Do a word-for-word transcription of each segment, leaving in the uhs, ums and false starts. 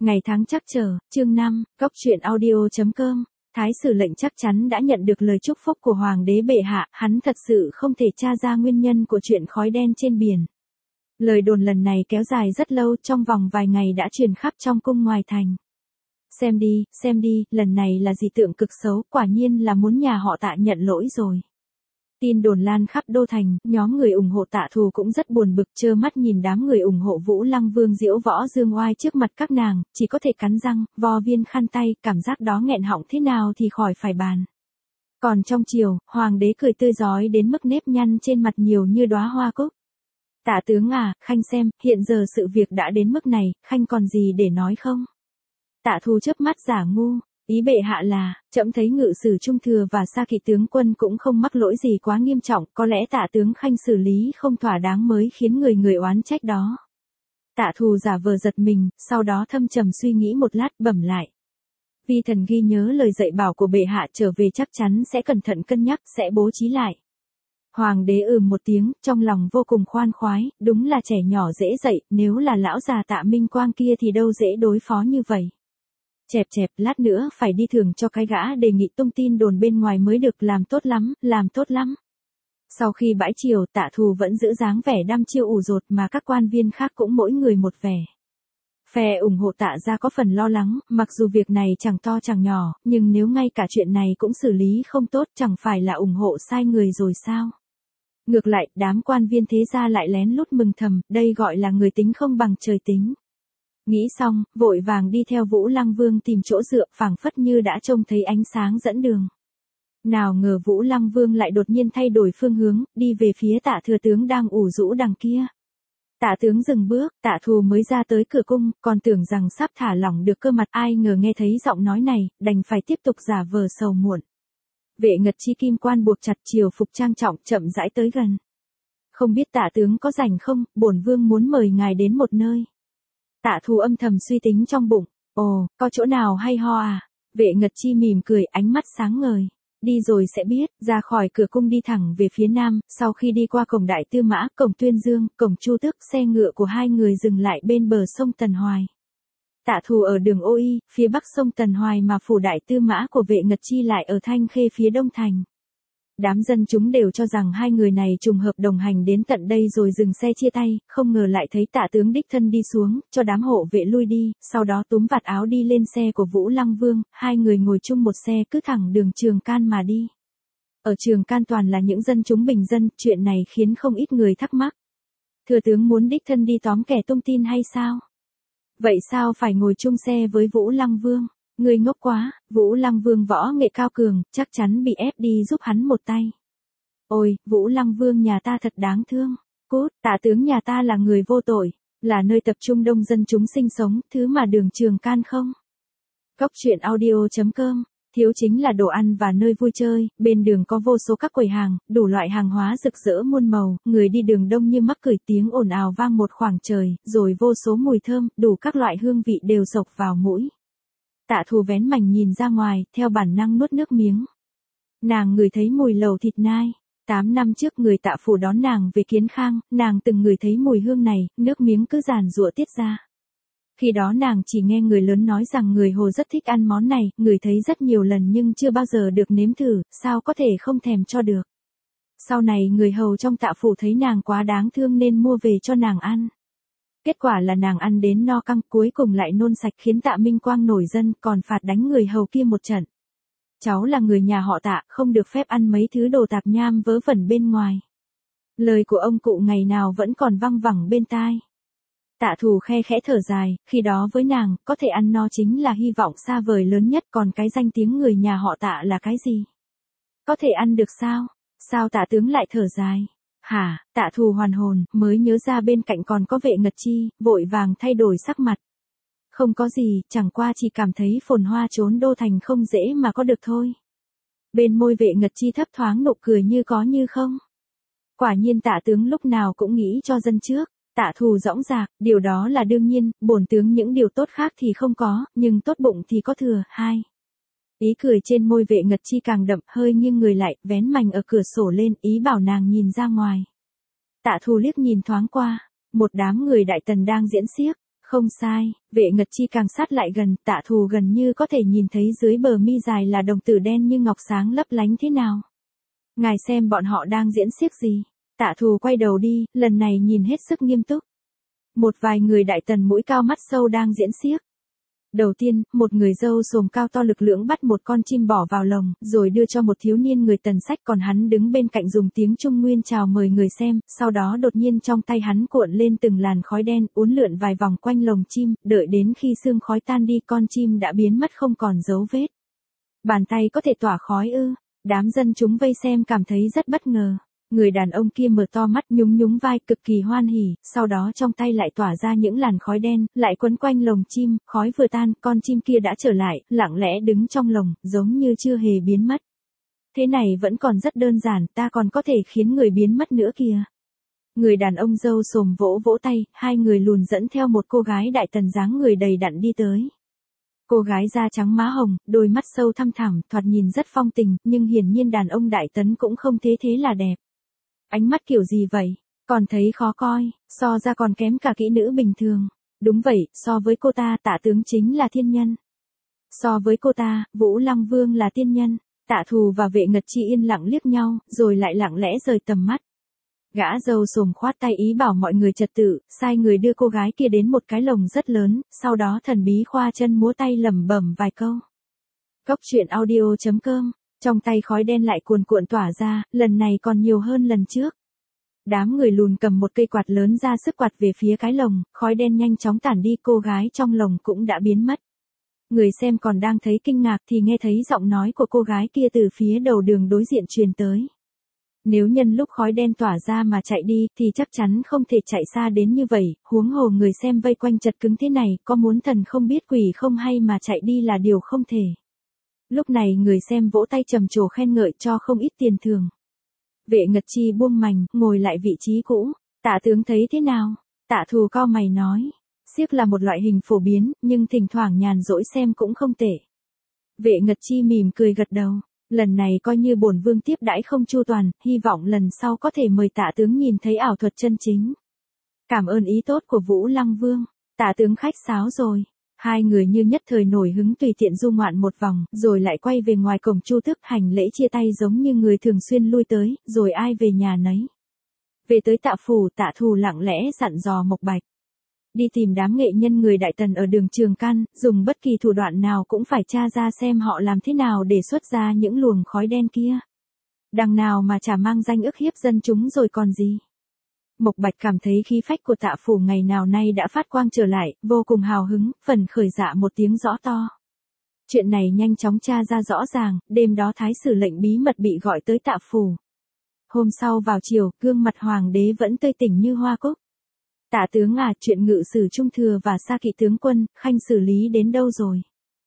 Ngày tháng chắc chờ, chương năm, góc truyện audio chấm com. Thái sử lệnh chắc chắn đã nhận được lời chúc phúc của hoàng đế bệ hạ, hắn thật sự không thể tra ra nguyên nhân của chuyện khói đen trên biển. Lời đồn lần này kéo dài rất lâu, trong vòng vài ngày đã truyền khắp trong cung ngoài thành. Xem đi, xem đi, lần này là dị tượng cực xấu, quả nhiên là muốn nhà họ Tạ nhận lỗi rồi. Tin đồn lan khắp đô thành, nhóm người ủng hộ Tạ Thù cũng rất buồn bực, trơ mắt nhìn đám người ủng hộ Vũ Lăng Vương diễu võ dương oai trước mặt các nàng, chỉ có thể cắn răng, vo viên khăn tay, cảm giác đó nghẹn họng thế nào thì khỏi phải bàn. Còn trong triều, hoàng đế cười tươi rói đến mức nếp nhăn trên mặt nhiều như đóa hoa cúc. Tạ tướng à, Khanh xem, hiện giờ sự việc đã đến mức này, Khanh còn gì để nói không? Tạ Thù chớp mắt giả ngu. Ý bệ hạ là, trẫm thấy ngự sử trung thừa và Sa Kỵ tướng quân cũng không mắc lỗi gì quá nghiêm trọng, có lẽ Tạ tướng Khanh xử lý không thỏa đáng mới khiến người người oán trách đó. Tạ Thù giả vờ giật mình, sau đó thâm trầm suy nghĩ một lát, bẩm lại. Vi thần ghi nhớ lời dạy bảo của bệ hạ, trở về chắc chắn sẽ cẩn thận cân nhắc, sẽ bố trí lại. Hoàng đế ừm một tiếng, trong lòng vô cùng khoan khoái, đúng là trẻ nhỏ dễ dạy, nếu là lão già Tạ Minh Quang kia thì đâu dễ đối phó như vậy. Chẹp chẹp, lát nữa phải đi thưởng cho cái gã đề nghị tung tin đồn bên ngoài mới được, làm tốt lắm, làm tốt lắm. Sau khi bãi triều, Tạ Thù vẫn giữ dáng vẻ đăm chiêu ủ rột mà các quan viên khác cũng mỗi người một vẻ. Phe ủng hộ Tạ gia có phần lo lắng, mặc dù việc này chẳng to chẳng nhỏ, nhưng nếu ngay cả chuyện này cũng xử lý không tốt chẳng phải là ủng hộ sai người rồi sao? Ngược lại, đám quan viên thế gia lại lén lút mừng thầm, đây gọi là người tính không bằng trời tính. Nghĩ xong, vội vàng đi theo Vũ Lăng Vương tìm chỗ dựa, phảng phất như đã trông thấy ánh sáng dẫn đường. Nào ngờ Vũ Lăng Vương lại đột nhiên thay đổi phương hướng, đi về phía Tạ thừa tướng đang ủ rũ đằng kia. Tạ tướng dừng bước, Tạ Thù mới ra tới cửa cung, còn tưởng rằng sắp thả lỏng được cơ mặt, ai ngờ nghe thấy giọng nói này, đành phải tiếp tục giả vờ sầu muộn. Vệ Ngật Chi kim quan buộc chặt, triều phục trang trọng, chậm rãi tới gần. Không biết Tạ tướng có rảnh không, bổn vương muốn mời ngài đến một nơi. Tạ Thù âm thầm suy tính trong bụng, ồ, có chỗ nào hay ho à? Vệ Ngật Chi mỉm cười, ánh mắt sáng ngời. Đi rồi sẽ biết. Ra khỏi cửa cung đi thẳng về phía nam, sau khi đi qua cổng Đại Tư Mã, cổng Tuyên Dương, cổng Chu Tước, xe ngựa của hai người dừng lại bên bờ sông Tần Hoài. Tạ Thù ở đường Ô Y, phía bắc sông Tần Hoài, mà phủ Đại Tư Mã của Vệ Ngật Chi lại ở Thanh Khê phía đông thành. Đám dân chúng đều cho rằng hai người này trùng hợp đồng hành đến tận đây rồi dừng xe chia tay, không ngờ lại thấy Tạ tướng đích thân đi xuống, cho đám hộ vệ lui đi, sau đó túm vạt áo đi lên xe của Vũ Lăng Vương, hai người ngồi chung một xe cứ thẳng đường Trường Can mà đi. Ở Trường Can toàn là những dân chúng bình dân, chuyện này khiến không ít người thắc mắc. Thừa tướng muốn đích thân đi tóm kẻ tung tin hay sao? Vậy sao phải ngồi chung xe với Vũ Lăng Vương? Người ngốc quá, Vũ Lăng Vương võ nghệ cao cường, chắc chắn bị ép đi giúp hắn một tay. Ôi, Vũ Lăng Vương nhà ta thật đáng thương. Cút, Tạ tướng nhà ta là người vô tội, là nơi tập trung đông dân chúng sinh sống, thứ mà đường Trường Can không. Góc truyện audio chấm com, thiếu chính là đồ ăn và nơi vui chơi, bên đường có vô số các quầy hàng, đủ loại hàng hóa rực rỡ muôn màu, người đi đường đông như mắc cười, tiếng ồn ào vang một khoảng trời, rồi vô số mùi thơm, đủ các loại hương vị đều xộc vào mũi. Tạ Thù vén mảnh nhìn ra ngoài, theo bản năng nuốt nước miếng. Nàng ngửi thấy mùi lẩu thịt nai. Tám năm trước người Tạ phủ đón nàng về Kiến Khang, nàng từng ngửi thấy mùi hương này, nước miếng cứ giàn giụa tiết ra. Khi đó nàng chỉ nghe người lớn nói rằng người Hồ rất thích ăn món này, ngửi thấy rất nhiều lần nhưng chưa bao giờ được nếm thử, sao có thể không thèm cho được. Sau này người hầu trong Tạ phủ thấy nàng quá đáng thương nên mua về cho nàng ăn. Kết quả là nàng ăn đến no căng, cuối cùng lại nôn sạch, khiến Tạ Minh Quang nổi dân, còn phạt đánh người hầu kia một trận. Cháu là người nhà họ Tạ, không được phép ăn mấy thứ đồ tạp nham vớ vẩn bên ngoài. Lời của ông cụ ngày nào vẫn còn văng vẳng bên tai. Tạ Thù khe khẽ thở dài, khi đó với nàng, có thể ăn no chính là hy vọng xa vời lớn nhất, còn cái danh tiếng người nhà họ Tạ là cái gì? Có thể ăn được sao? Sao Tạ tướng lại thở dài? Hả, Tạ Thù hoàn hồn, mới nhớ ra bên cạnh còn có Vệ Ngật Chi, vội vàng thay đổi sắc mặt. Không có gì, chẳng qua chỉ cảm thấy phồn hoa trốn đô thành không dễ mà có được thôi. Bên môi Vệ Ngật Chi thấp thoáng nụ cười như có như không. Quả nhiên Tạ tướng lúc nào cũng nghĩ cho dân trước. Tạ Thù dõng dạc, điều đó là đương nhiên, bổn tướng những điều tốt khác thì không có, nhưng tốt bụng thì có thừa. Hai. Ý cười trên môi Vệ Ngật Chi càng đậm, hơi nghiêng người lại, vén mành ở cửa sổ lên, ý bảo nàng nhìn ra ngoài. Tạ Thù liếc nhìn thoáng qua, một đám người Đại Tần đang diễn xiếc, Không sai, Vệ Ngật Chi càng sát lại gần, Tạ Thù gần như có thể nhìn thấy dưới bờ mi dài là đồng tử đen như ngọc sáng lấp lánh thế nào. Ngài xem bọn họ đang diễn xiếc gì. Tạ Thù quay đầu đi, lần này nhìn hết sức nghiêm túc. Một vài người đại tần mũi cao mắt sâu đang diễn xiếc. Đầu tiên, một người râu xồm cao to lực lưỡng bắt một con chim bỏ vào lồng, rồi đưa cho một thiếu niên người tần sách, còn hắn đứng bên cạnh dùng tiếng Trung Nguyên chào mời người xem, sau đó đột nhiên trong tay hắn cuộn lên từng làn khói đen, uốn lượn vài vòng quanh lồng chim, đợi đến khi sương khói tan đi con chim đã biến mất không còn dấu vết. Bàn tay có thể tỏa khói ư? Đám dân chúng vây xem cảm thấy rất bất ngờ. Người đàn ông kia mở to mắt nhúng nhúng vai cực kỳ hoan hỉ, sau đó trong tay lại tỏa ra những làn khói đen, lại quấn quanh lồng chim, khói vừa tan, con chim kia đã trở lại, lặng lẽ đứng trong lồng, giống như chưa hề biến mất. Thế này vẫn còn rất đơn giản, ta còn có thể khiến người biến mất nữa kìa. Người đàn ông râu xồm vỗ vỗ tay, hai người lùn dẫn theo một cô gái đại tần dáng người đầy đặn đi tới. Cô gái da trắng má hồng, đôi mắt sâu thăm thẳm, thoạt nhìn rất phong tình, nhưng hiển nhiên đàn ông đại tấn cũng không thế thế là đẹp. Ánh mắt kiểu gì vậy? Còn thấy khó coi, so ra còn kém cả kỹ nữ bình thường. Đúng vậy, so với cô ta Tạ tướng chính là thiên nhân. So với cô ta, Vũ Lăng Vương là tiên nhân. Tạ Thù và Vệ Ngật Chi yên lặng liếc nhau, rồi lại lặng lẽ rời tầm mắt. Gã râu xồm khoát tay ý bảo mọi người trật tự, sai người đưa cô gái kia đến một cái lồng rất lớn, sau đó thần bí khoa chân múa tay lẩm bẩm vài câu. Cốc truyện audio chấm com. Trong tay khói đen lại cuồn cuộn tỏa ra, lần này còn nhiều hơn lần trước. Đám người lùn cầm một cây quạt lớn ra sức quạt về phía cái lồng, khói đen nhanh chóng tản đi, cô gái trong lồng cũng đã biến mất. Người xem còn đang thấy kinh ngạc thì nghe thấy giọng nói của cô gái kia từ phía đầu đường đối diện truyền tới. Nếu nhân lúc khói đen tỏa ra mà chạy đi thì chắc chắn không thể chạy xa đến như vậy, huống hồ người xem vây quanh chật cứng thế này, có muốn thần không biết quỷ không hay mà chạy đi là điều không thể. Lúc này người xem vỗ tay trầm trồ khen ngợi cho không ít tiền thưởng. Vệ Ngật Chi buông mành, ngồi lại vị trí cũ. Tạ tướng thấy thế nào? Tạ Thù cau mày nói. Xiếc là một loại hình phổ biến, nhưng thỉnh thoảng nhàn rỗi xem cũng không tệ. Vệ Ngật Chi mỉm cười gật đầu. Lần này coi như bổn vương tiếp đãi không chu toàn, hy vọng lần sau có thể mời Tạ tướng nhìn thấy ảo thuật chân chính. Cảm ơn ý tốt của Vũ Lăng Vương. Tạ tướng khách sáo rồi. Hai người như nhất thời nổi hứng tùy tiện du ngoạn một vòng, rồi lại quay về ngoài cổng Chu Tước hành lễ chia tay giống như người thường xuyên lui tới, rồi ai về nhà nấy. Về tới Tạ phủ, Tạ Thù lặng lẽ dặn dò Mộc Bạch. Đi tìm đám nghệ nhân người đại tần ở đường Trường Can, dùng bất kỳ thủ đoạn nào cũng phải tra ra xem họ làm thế nào để xuất ra những luồng khói đen kia. Đằng nào mà chả mang danh ức hiếp dân chúng rồi còn gì. Mộc Bạch cảm thấy khí phách của Tạ phủ ngày nào nay đã phát quang trở lại, vô cùng hào hứng, phần khởi dạ một tiếng rõ to. Chuyện này nhanh chóng tra ra rõ ràng, đêm đó thái sử lệnh bí mật bị gọi tới Tạ phủ. Hôm sau vào chiều, gương mặt hoàng đế vẫn tươi tỉnh như hoa cúc. Tạ tướng à, chuyện ngự sử trung thừa và sa kỵ tướng quân, khanh xử lý đến đâu rồi?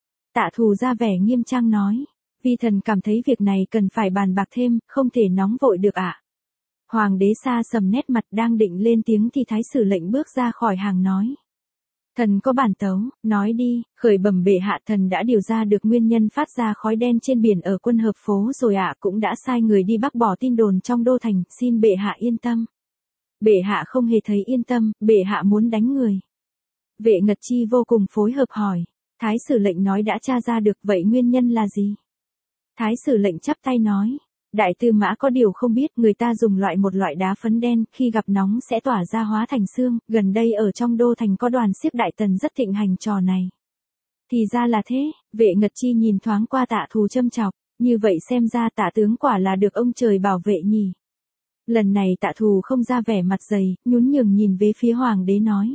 Tạ Thù ra vẻ nghiêm trang nói. Vi thần cảm thấy việc này cần phải bàn bạc thêm, không thể nóng vội được ạ. À? Hoàng đế xa sầm nét mặt đang định lên tiếng thì thái sử lệnh bước ra khỏi hàng nói. Thần có bản tấu, nói đi, khởi bẩm bệ hạ, thần đã điều ra được nguyên nhân phát ra khói đen trên biển ở Quân Hợp Phố rồi ạ, à, cũng đã sai người đi bác bỏ tin đồn trong đô thành, xin bệ hạ yên tâm. Bệ hạ không hề thấy yên tâm, bệ hạ muốn đánh người. Vệ Ngật Chi vô cùng phối hợp hỏi, thái sử lệnh nói đã tra ra được, vậy nguyên nhân là gì? Thái sử lệnh chắp tay nói. Đại tư mã có điều không biết, người ta dùng loại một loại đá phấn đen, khi gặp nóng sẽ tỏa ra hóa thành xương, gần đây ở trong đô thành có đoàn xiếc đại tần rất thịnh hành trò này. Thì ra là thế, Vệ Ngật Chi nhìn thoáng qua Tạ Thù châm chọc, như vậy xem ra Tạ tướng quả là được ông trời bảo vệ nhỉ. Lần này Tạ Thù không ra vẻ mặt dày, nhún nhường nhìn về phía hoàng đế nói.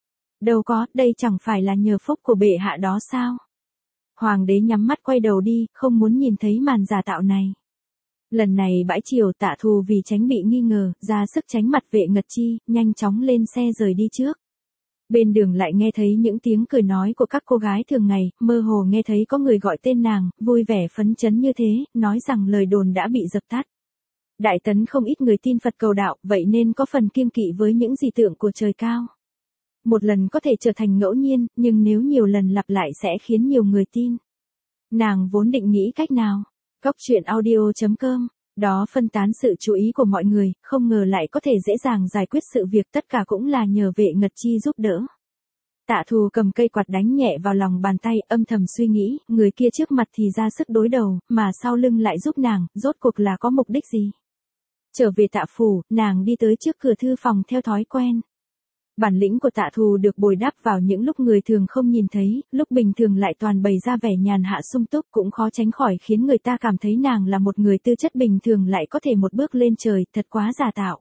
Đâu có, đây chẳng phải là nhờ phúc của bệ hạ đó sao? Hoàng đế nhắm mắt quay đầu đi, không muốn nhìn thấy màn giả tạo này. Lần này bãi chiều, Tạ Thù vì tránh bị nghi ngờ, ra sức tránh mặt Vệ Ngật Chi, nhanh chóng lên xe rời đi trước. Bên đường lại nghe thấy những tiếng cười nói của các cô gái thường ngày, mơ hồ nghe thấy có người gọi tên nàng, vui vẻ phấn chấn như thế, nói rằng lời đồn đã bị dập tắt. Đại tấn không ít người tin Phật cầu đạo, vậy nên có phần kiêng kỵ với những dị tượng của trời cao. Một lần có thể trở thành ngẫu nhiên, nhưng nếu nhiều lần lặp lại sẽ khiến nhiều người tin. Nàng vốn định nghĩ cách nào? Cốc truyện audio chấm com, đó phân tán sự chú ý của mọi người, không ngờ lại có thể dễ dàng giải quyết sự việc, tất cả cũng là nhờ Vệ Ngật Chi giúp đỡ. Tạ Thù cầm cây quạt đánh nhẹ vào lòng bàn tay, âm thầm suy nghĩ, người kia trước mặt thì ra sức đối đầu, mà sau lưng lại giúp nàng, rốt cuộc là có mục đích gì? Trở về Tạ phủ, nàng đi tới trước cửa thư phòng theo thói quen. Bản lĩnh của Tạ Thù được bồi đắp vào những lúc người thường không nhìn thấy, lúc bình thường lại toàn bày ra vẻ nhàn hạ sung túc, cũng khó tránh khỏi khiến người ta cảm thấy nàng là một người tư chất bình thường lại có thể một bước lên trời, thật quá giả tạo.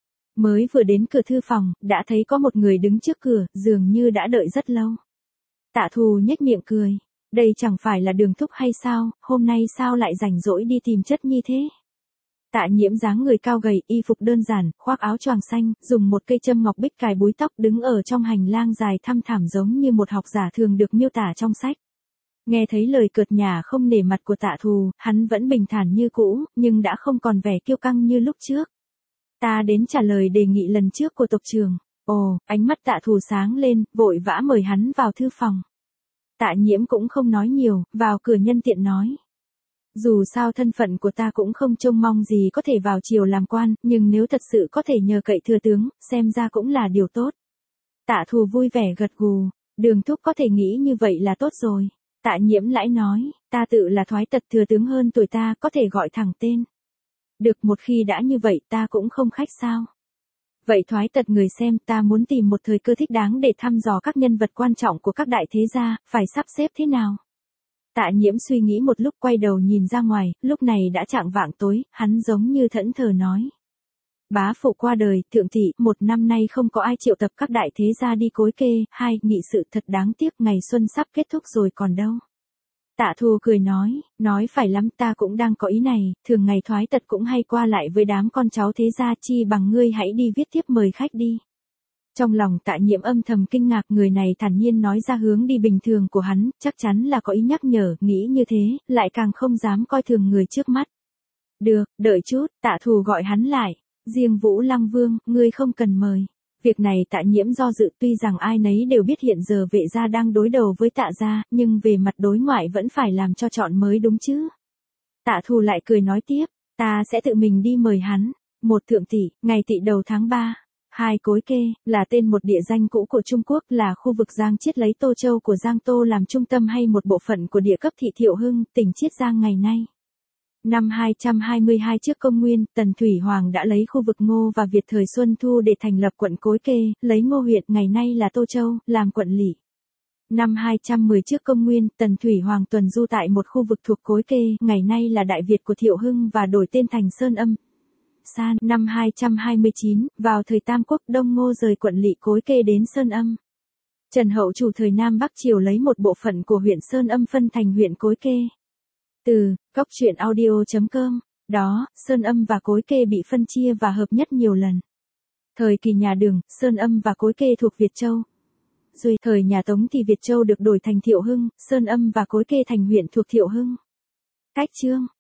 Mới vừa đến cửa thư phòng, đã thấy có một người đứng trước cửa, dường như đã đợi rất lâu. Tạ Thù nhếch miệng cười, đây chẳng phải là Đường thúc hay sao, hôm nay sao lại rảnh rỗi đi tìm chất nhi thế? Tạ Nhiễm dáng người cao gầy, y phục đơn giản, khoác áo choàng xanh, dùng một cây châm ngọc bích cài búi tóc, đứng ở trong hành lang dài thăm thẳm giống như một học giả thường được miêu tả trong sách. Nghe thấy lời cợt nhả không nể mặt của Tạ Thù, hắn vẫn bình thản như cũ, nhưng đã không còn vẻ kiêu căng như lúc trước. Ta đến trả lời đề nghị lần trước của tộc trưởng. Ồ, ánh mắt Tạ Thù sáng lên, vội vã mời hắn vào thư phòng. Tạ Nhiễm cũng không nói nhiều, vào cửa nhân tiện nói. Dù sao thân phận của ta cũng không trông mong gì có thể vào triều làm quan, nhưng nếu thật sự có thể nhờ cậy thừa tướng, xem ra cũng là điều tốt. Tạ Thù vui vẻ gật gù, Đường thúc có thể nghĩ như vậy là tốt rồi. Tạ Nhiễm lãi nói, ta tự là thoái tật thừa tướng hơn tuổi ta, có thể gọi thẳng tên. Được, một khi đã như vậy ta cũng không khách sao. Vậy thoái tật người xem, ta muốn tìm một thời cơ thích đáng để thăm dò các nhân vật quan trọng của các đại thế gia, phải sắp xếp thế nào? Tạ Nhiễm suy nghĩ một lúc, quay đầu nhìn ra ngoài, lúc này đã chạng vạng tối, hắn giống như thẫn thờ nói. Bá phụ qua đời, thượng thị, một năm nay không có ai triệu tập các đại thế gia đi cối kê, hai, nghị sự thật đáng tiếc, ngày xuân sắp kết thúc rồi còn đâu. Tạ Thù cười nói, nói phải lắm, ta cũng đang có ý này, thường ngày thoái tật cũng hay qua lại với đám con cháu thế gia, chi bằng ngươi hãy đi viết thiếp mời khách đi. Trong lòng Tạ Nhiễm âm thầm kinh ngạc, người này thản nhiên nói ra hướng đi bình thường của hắn, chắc chắn là có ý nhắc nhở, nghĩ như thế, lại càng không dám coi thường người trước mắt. Được, đợi chút, Tạ Thù gọi hắn lại, riêng Vũ Lăng Vương, ngươi không cần mời. Việc này Tạ Nhiễm do dự, tuy rằng ai nấy đều biết hiện giờ Vệ gia đang đối đầu với Tạ gia, nhưng về mặt đối ngoại vẫn phải làm cho chọn mới đúng chứ. Tạ Thù lại cười nói tiếp, ta sẽ tự mình đi mời hắn. Một, thượng tỷ, ngày tỵ đầu tháng ba. Hai, cối kê, là tên một địa danh cũ của Trung Quốc, là khu vực Giang Chiết lấy Tô Châu của Giang Tô làm trung tâm hay một bộ phận của địa cấp thị Thiệu Hưng, tỉnh Chiết Giang ngày nay. Năm hai trăm hai mươi hai trước công nguyên, Tần Thủy Hoàng đã lấy khu vực Ngô và Việt thời Xuân Thu để thành lập quận Cối Kê, lấy Ngô huyện ngày nay là Tô Châu, làm quận lỵ. Năm hai trăm mười trước công nguyên, Tần Thủy Hoàng tuần du tại một khu vực thuộc Cối Kê, ngày nay là Đại Việt của Thiệu Hưng và đổi tên thành Sơn Âm. San, năm hai trăm hai mươi chín, vào thời Tam Quốc, Đông Ngô rời quận lỵ Cối Kê đến Sơn Âm. Trần Hậu chủ thời Nam Bắc Triều lấy một bộ phận của huyện Sơn Âm phân thành huyện Cối Kê. Từ góc truyện audio chấm com, đó, Sơn Âm và Cối Kê bị phân chia và hợp nhất nhiều lần. Thời kỳ nhà Đường, Sơn Âm và Cối Kê thuộc Việt Châu. Rồi thời nhà Tống thì Việt Châu được đổi thành Thiệu Hưng, Sơn Âm và Cối Kê thành huyện thuộc Thiệu Hưng. Cách chương